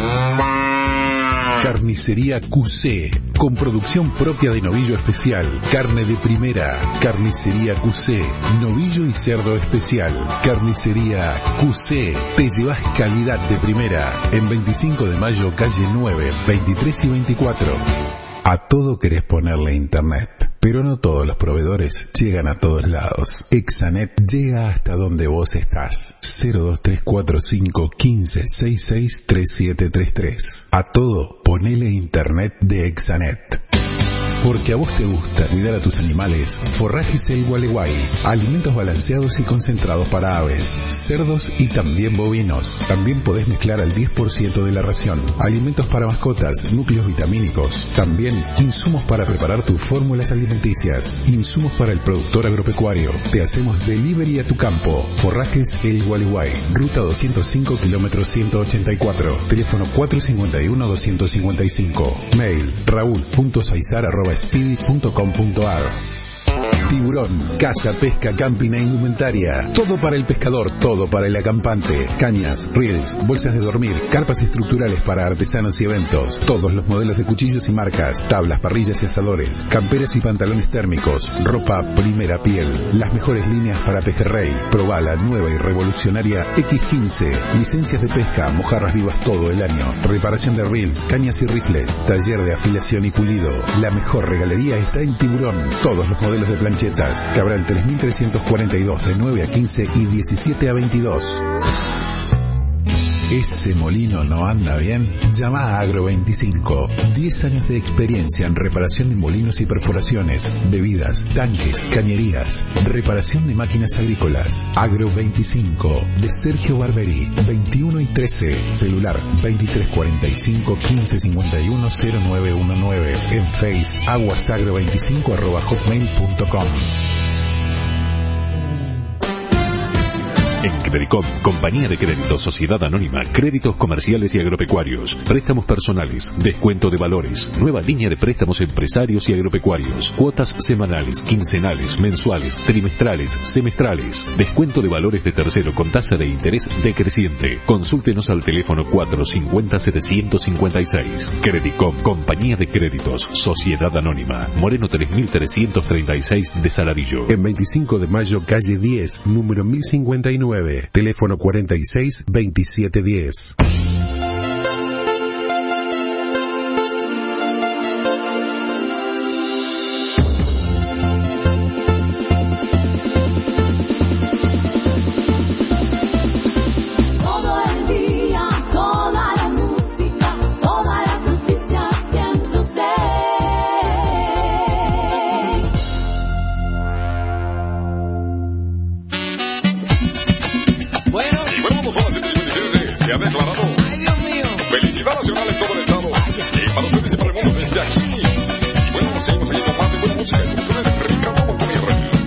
Carnicería QC, con producción propia de novillo especial, carne de primera. Carnicería QC, novillo y cerdo especial. Carnicería QC, te llevas calidad de primera. En 25 de mayo, calle 9, 23 y 24. A todo querés ponerle internet, pero no todos los proveedores llegan a todos lados. Exanet llega hasta donde vos estás. 02345 1566 3733. A todo ponele internet de Exanet. Porque a vos te gusta cuidar a tus animales, Forrajes El Gualeguay. Alimentos balanceados y concentrados para aves, cerdos y también bovinos. También podés mezclar al 10% de la ración. Alimentos para mascotas, núcleos vitamínicos. También insumos para preparar tus fórmulas alimenticias. Insumos para el productor agropecuario. Te hacemos delivery a tu campo. Forrajes El Gualeguay. Ruta 205, kilómetro 184. Teléfono 451-255. Mail raúl.saizar@speedy.com.ar. Tiburón, caza, pesca, camping e indumentaria. Todo para el pescador, todo para el acampante. Cañas, reels, bolsas de dormir, carpas estructurales para artesanos y eventos. Todos los modelos de cuchillos y marcas, tablas, parrillas y asadores, camperas y pantalones térmicos, ropa primera piel. Las mejores líneas para pejerrey. Probá la nueva y revolucionaria X15. Licencias de pesca, mojarras vivas todo el año. Reparación de reels, cañas y rifles. Taller de afilación y pulido. La mejor regalería está en Tiburón. Todos los modelos de planchetas. Cabral 3342, de 9 a 15 y 17 a 22. ¿Ese molino no anda bien? Llama a Agro25. 10 años de experiencia en reparación de molinos y perforaciones, bebidas, tanques, cañerías, reparación de máquinas agrícolas. Agro25 de Sergio Barberi, 21 y 13. Celular 2345 1551 0919. En Face aguasagro25@hotmail.com. En Credicom, Compañía de Créditos Sociedad Anónima, créditos comerciales y agropecuarios, préstamos personales, descuento de valores, nueva línea de préstamos empresarios y agropecuarios, cuotas semanales, quincenales, mensuales, trimestrales, semestrales, descuento de valores de tercero con tasa de interés decreciente. Consúltenos al teléfono 450-756. Credicom, Compañía de Créditos Sociedad Anónima, Moreno 3336 de Saladillo. En 25 de mayo, calle 10, número 1059. Teléfono 46 2710. Se ha declarado felicidad nacional en todo el estado y para ustedes y para el mundo desde aquí. Y bueno, seguimos aquí con más de buena música y con ustedes Ricardo Montaner.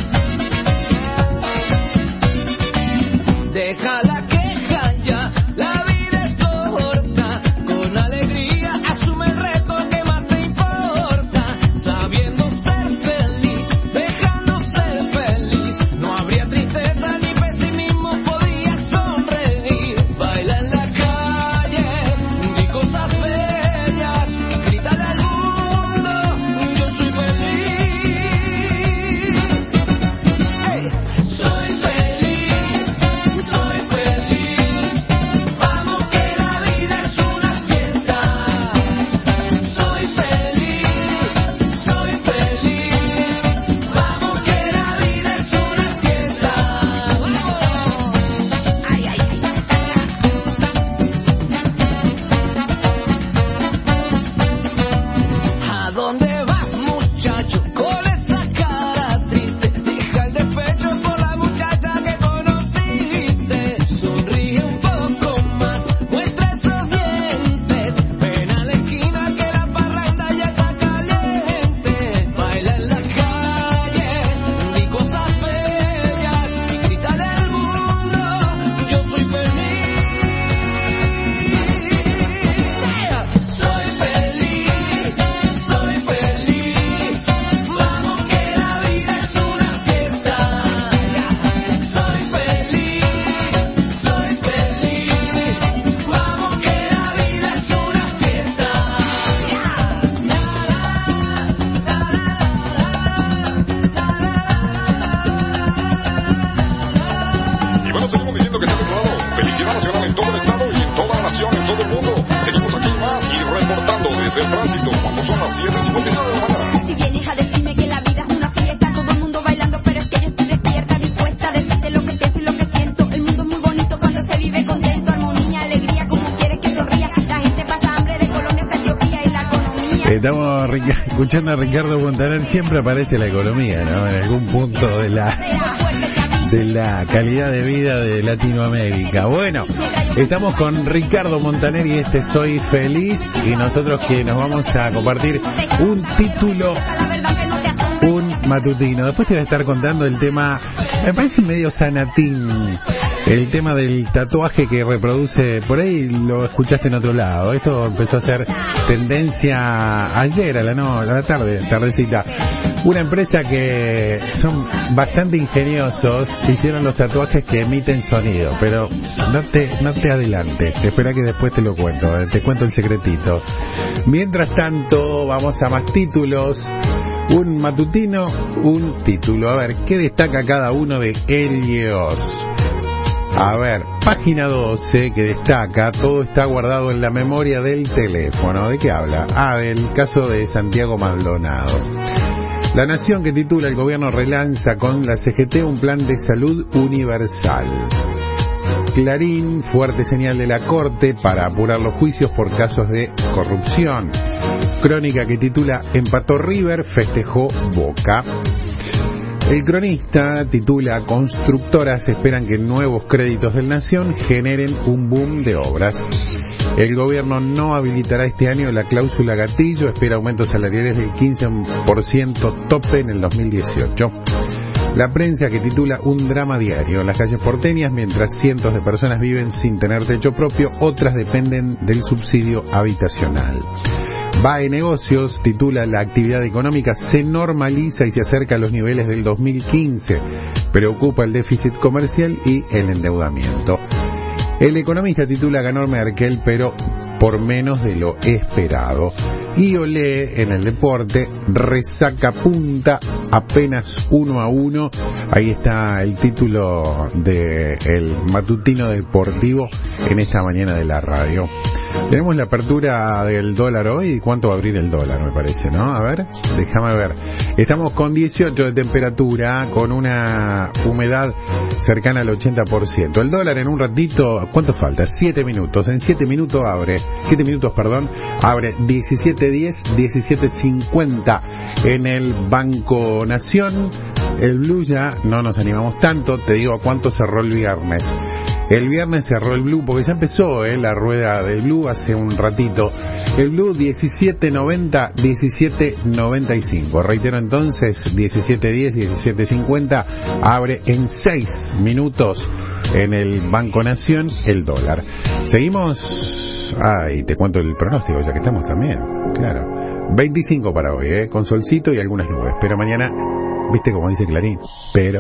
Deja la queja ya, la vida es corta, con alegría asume el reto que más te importa, sabiendo ser feliz, dejando ser feliz, no habría tristeza ni pesimismo, podría sonreír, baila en la calle, di cosas bellas, grítale al mundo, yo soy feliz, hey, soy feliz, vamos que la vida es una fiesta, soy feliz, vamos que la vida es una fiesta, vamos, ay, ay, ay. ¿A dónde vas, muchacho, con esa cara triste? Deja el despecho por la muchacha que conociste. Sonríe un poco más, muestra esos dientes. Ven a la esquina que la parranda ya está caliente. Baila en la calle, di cosas bellas y grítale al mundo, yo soy feliz. Soy feliz, vamos que la vida es una fiesta. Soy feliz, vamos que la vida es una fiesta. Y bueno, seguimos diciendo que se ha declarado felicidad nacional en todo el estado y en toda la nación, en todo el mundo. Seguimos aquí más y reportando desde el tránsito cuando son las 7:59 de la mañana. Si vienes a decirme que la vida es una fiesta, todo el mundo bailando, pero es que yo estoy despierta, dispuesta a decirte lo que pienso y lo que siento. El mundo es muy bonito cuando se vive contento, armonía, alegría, como quieres que sonría. La gente pasa hambre de Colombia hasta Etiopía y la economía. Estamos escuchando a Ricardo Montaner, siempre aparece la economía, ¿no? En algún punto de la calidad de vida de Latinoamérica. Bueno, estamos con Ricardo Montaner y este Soy Feliz, y nosotros que nos vamos a compartir un título, un matutino. Después te voy a estar contando el tema, me parece medio sanatín, el tema del tatuaje que reproduce, por ahí lo escuchaste en otro lado. Esto empezó a ser tendencia ayer a la tardecita. Una empresa que son bastante ingeniosos, hicieron los tatuajes que emiten sonido, pero no te adelantes, espera que después te lo cuento, te cuento el secretito. Mientras tanto, vamos a más títulos. Un matutino, un título. A ver, ¿qué destaca cada uno de ellos? A ver, página 12 que destaca, todo está guardado en la memoria del teléfono. ¿De qué habla? Del caso de Santiago Maldonado. La Nación, que titula: el gobierno relanza con la CGT un plan de salud universal. Clarín, fuerte señal de la Corte para apurar los juicios por casos de corrupción. Crónica que titula Empató River, festejó Boca. El Cronista titula Constructoras esperan que nuevos créditos del Nación generen un boom de obras. El gobierno no habilitará este año la cláusula gatillo, espera aumentos salariales del 15% tope en el 2018. La Prensa que titula Un drama diario en las calles porteñas, mientras cientos de personas viven sin tener techo propio, otras dependen del subsidio habitacional. BAE Negocios titula La actividad económica se normaliza y se acerca a los niveles del 2015. Preocupa el déficit comercial y el endeudamiento. El Economista titula Ganó Merkel, pero por menos de lo esperado. Y Olé en el deporte, resaca punta, apenas 1-1. Ahí está el título del matutino deportivo en esta mañana de la radio. Tenemos la apertura del dólar hoy. ¿Cuánto va a abrir el dólar, me parece, no? A ver, déjame ver. Estamos con 18 de temperatura, con una humedad cercana al 80%. El dólar en un ratito, ¿cuánto falta? 7 minutos. En 7 minutos abre 17.10, 17.50 en el Banco Nación. El Blue ya no nos animamos tanto, te digo a cuánto cerró el viernes. El viernes cerró el Blue, porque ya empezó la rueda del Blue hace un ratito. El Blue 17.90, 17.95. Reitero entonces, 17.10, 17.50. Abre en 6 minutos en el Banco Nación el dólar. Seguimos. Ay, te cuento el pronóstico, ya que estamos también. Claro. 25 para hoy, con solcito y algunas nubes. Pero mañana, viste como dice Clarín, pero...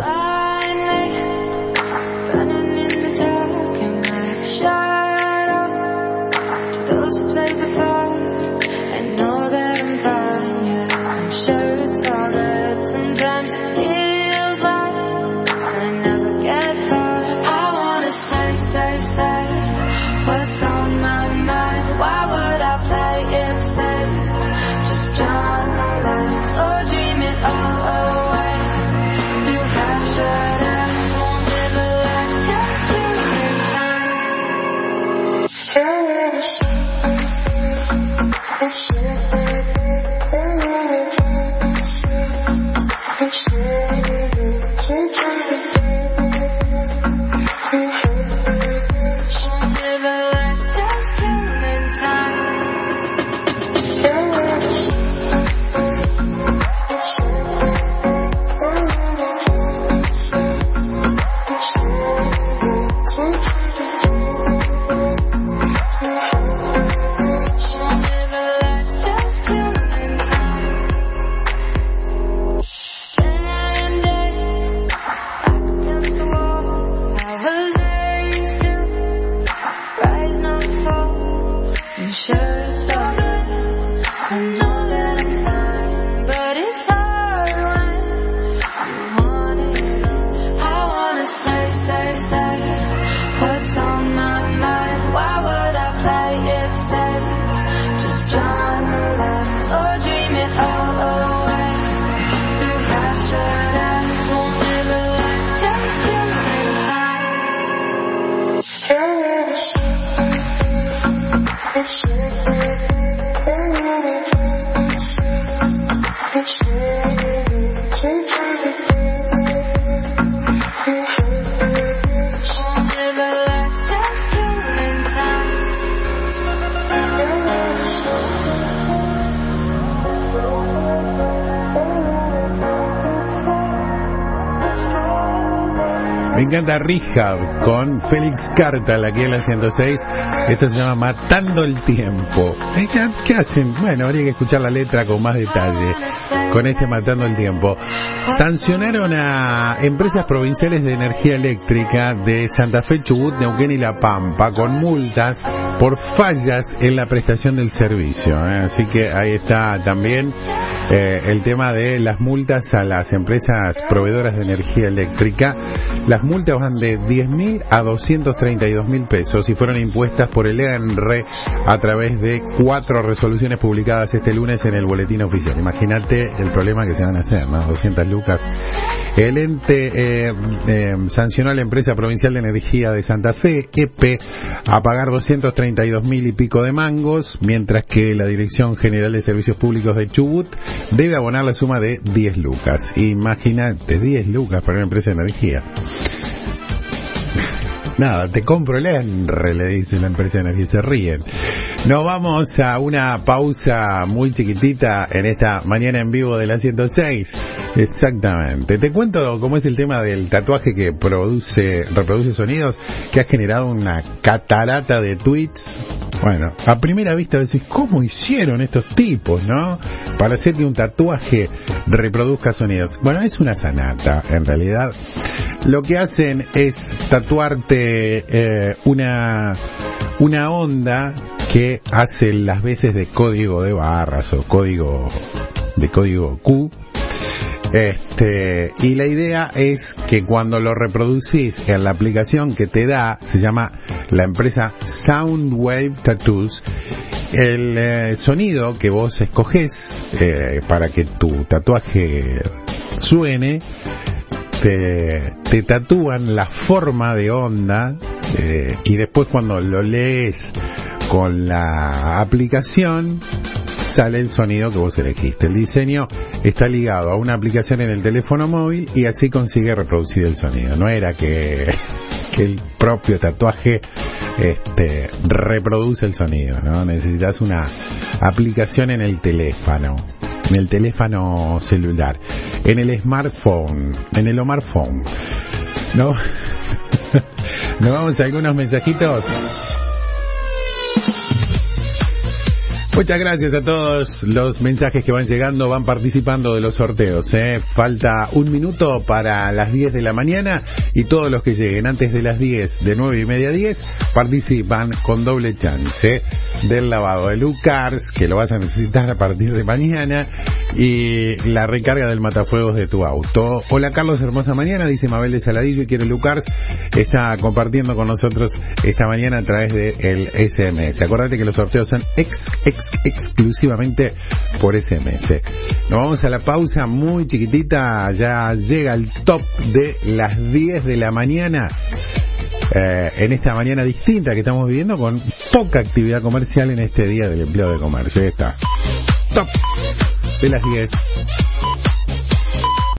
Me encanta Rehab con Félix Cartal aquí en la 106. Esto se llama Matando el Tiempo. ¿Qué hacen? Bueno, habría que escuchar la letra con más detalle con este Matando el Tiempo. Sancionaron a empresas provinciales de energía eléctrica de Santa Fe, Chubut, Neuquén y La Pampa con multas por fallas en la prestación del servicio. Así que ahí está también el tema de las multas a las empresas proveedoras de energía eléctrica. Las multas van de 10.000 a 232.000 pesos y fueron impuestas por el ENRE a través de 4 resoluciones publicadas este lunes en el Boletín Oficial. Imagínate imagínate el problema que se van a hacer, ¿no? 200 lucas. El ente sancionó a la empresa provincial de energía de Santa Fe, EPE, a pagar 232.000 y pico de mangos, mientras que la Dirección General de Servicios Públicos de Chubut debe abonar la suma de 10 lucas. Imagínate, 10 lucas para una empresa de energía. Nada, te compro el ENRE, le dice la empresa de energía, se ríen. Nos vamos a una pausa muy chiquitita en esta mañana en vivo de la 106. Exactamente. Te cuento cómo es el tema del tatuaje que reproduce sonidos, que ha generado una catarata de tweets. Bueno, a primera vista decís, ¿cómo hicieron estos tipos, no? Para hacer que un tatuaje reproduzca sonidos. Bueno, es una sanata, en realidad. Lo que hacen es tatuarte una onda que hace las veces de código de barras o código Q. Y la idea es que cuando lo reproducís en la aplicación que te da, se llama la empresa Soundwave Tattoos, el sonido que vos escogés para que tu tatuaje suene, te tatúan la forma de onda, y después cuando lo lees con la aplicación sale el sonido que vos elegiste. El diseño está ligado a una aplicación en el teléfono móvil y así consigue reproducir el sonido. No era que el propio tatuaje reproduce el sonido, ¿no? Necesitas una aplicación en el teléfono celular, en el smartphone, en el Omarphone, ¿no? Nos vamos a algunos mensajitos. Muchas gracias a todos los mensajes que van llegando, van participando de los sorteos, Falta un minuto para las 10 de la mañana y todos los que lleguen antes de las 10, de 9:30 a 10, participan con doble chance del lavado de Lucars, que lo vas a necesitar a partir de mañana, y la recarga del matafuegos de tu auto. Hola Carlos, hermosa mañana, dice Mabel de Saladillo, y quiero Lucars. Está compartiendo con nosotros esta mañana a través del SMS. Acordate que los sorteos son exclusivamente por SMS. Nos vamos a la pausa muy chiquitita, ya llega el top de las 10 de la mañana, en esta mañana distinta que estamos viviendo, con poca actividad comercial en este día del empleo de comercio. Ahí está, top de las 10.